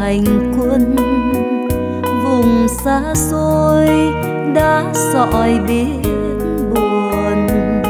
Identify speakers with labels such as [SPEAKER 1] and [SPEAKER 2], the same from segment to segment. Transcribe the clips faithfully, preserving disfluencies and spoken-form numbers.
[SPEAKER 1] hành quân vùng xa xôi đã dọi biết buồn.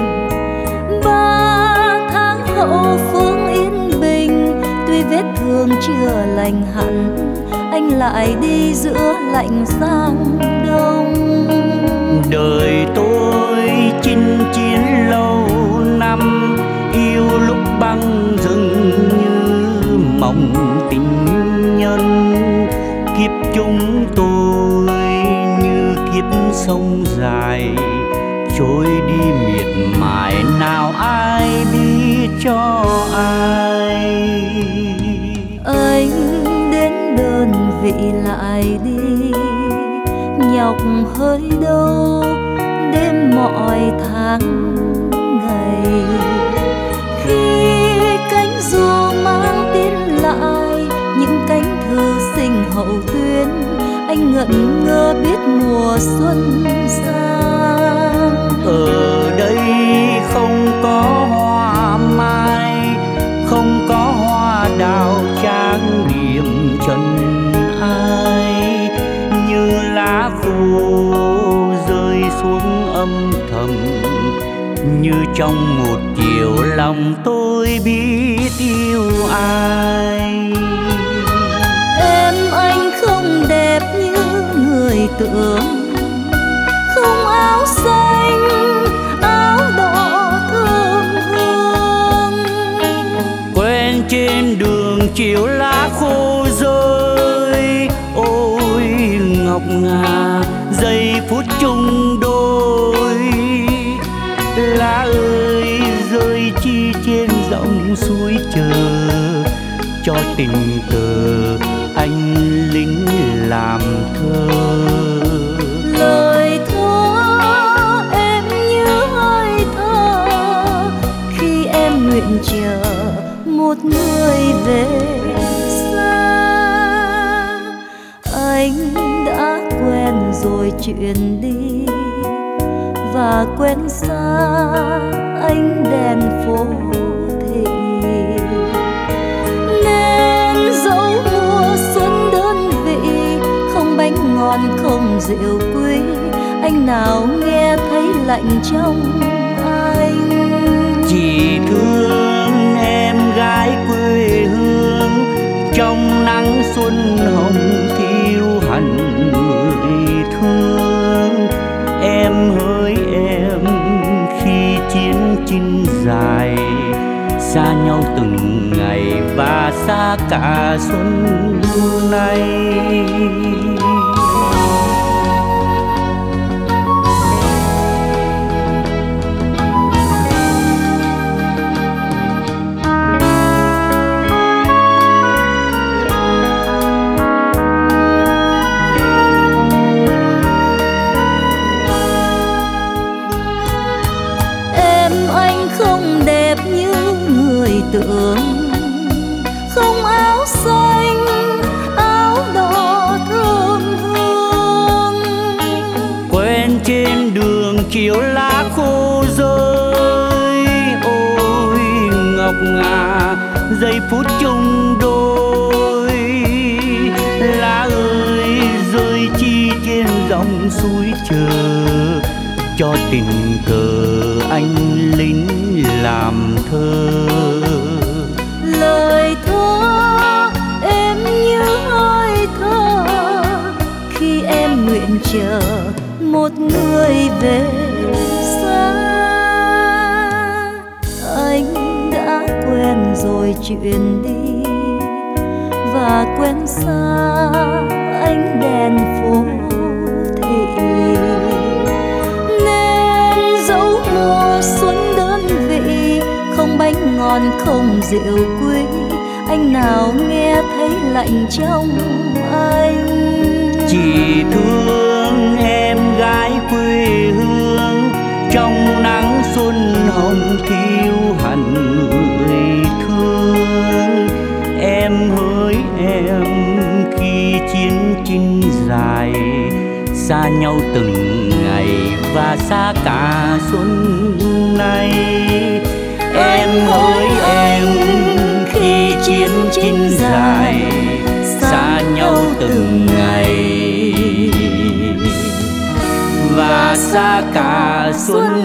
[SPEAKER 1] Ba tháng hậu phương yên bình, tuy vết thương chưa lành hẳn, anh lại đi giữa lạnh sang đông.
[SPEAKER 2] Đời tôi chinh chiến lâu năm, yêu lúc băng rừng như mộng tình nhân. Kiếp chúng tôi như kiếp sông dài, trôi đi miệt mài nào ai biết cho ai.
[SPEAKER 1] Anh đến đơn vị lại đi, nhọc hơi đâu đêm mọi tháng ngày. Khi cánh dù mang tin lại những cánh thư sinh hậu tuyến, anh ngẩn ngơ biết mùa xuân sang.
[SPEAKER 2] Ở đây không có hoa mai, không có hoa đào trang điểm trần ai, như lá khô rơi xuống âm thầm, như trong một chiều lòng tôi biết yêu ai.
[SPEAKER 1] Em anh không đẹp như người tưởng, không áo xanh áo đỏ thơm hương.
[SPEAKER 2] Quen trên đường chiều lá khô rơi, ôi ngọc ngà giây phút chung đôi. Lá ơi rơi chi trên dòng suối chờ, cho tình cờ anh lính làm thơ.
[SPEAKER 1] Lời thơ em như hơi thở, khi em nguyện chờ một người về xa. Anh đã quen rồi chuyện đi, và quen xa ánh đèn phố thị. Nên dẫu mùa xuân đơn vị, không bánh ngon không rượu quý, anh nào nghe thấy lạnh trong anh.
[SPEAKER 2] Chỉ thương em gái quê hương, trong nắng xuân hồng thiêu hẳn người thương. Em hỡi em khi chiến chinh dài, xa nhau từng ngày và xa cả xuân nay.
[SPEAKER 1] Tưởng không áo xanh áo đỏ thơm hương.
[SPEAKER 2] Quen trên đường chiều lá khô rơi, ôi ngọc ngà giây phút chung đôi. Lá ơi rơi chi trên dòng suối chờ, cho tình cờ anh lính làm thơ.
[SPEAKER 1] Lời thơ em như hơi thở, khi em nguyện chờ một người về xa. Anh đã quen rồi chuyện đi, và quen xa ánh đèn phố thị. Nên dẫu mùa xuân đơn vị, không bánh ngon không rượu quý, anh nào nghe thấy lạnh trong anh.
[SPEAKER 2] Chỉ thương em gái quê hương, trong nắng xuân hồng thiêu hẳn người thương. Em hỡi em khi chiến chinh dài, xa nhau từng ngày và xa cả xuân nay. Em hỡi em khi chiến chinh dài, xa nhau xa cả xuân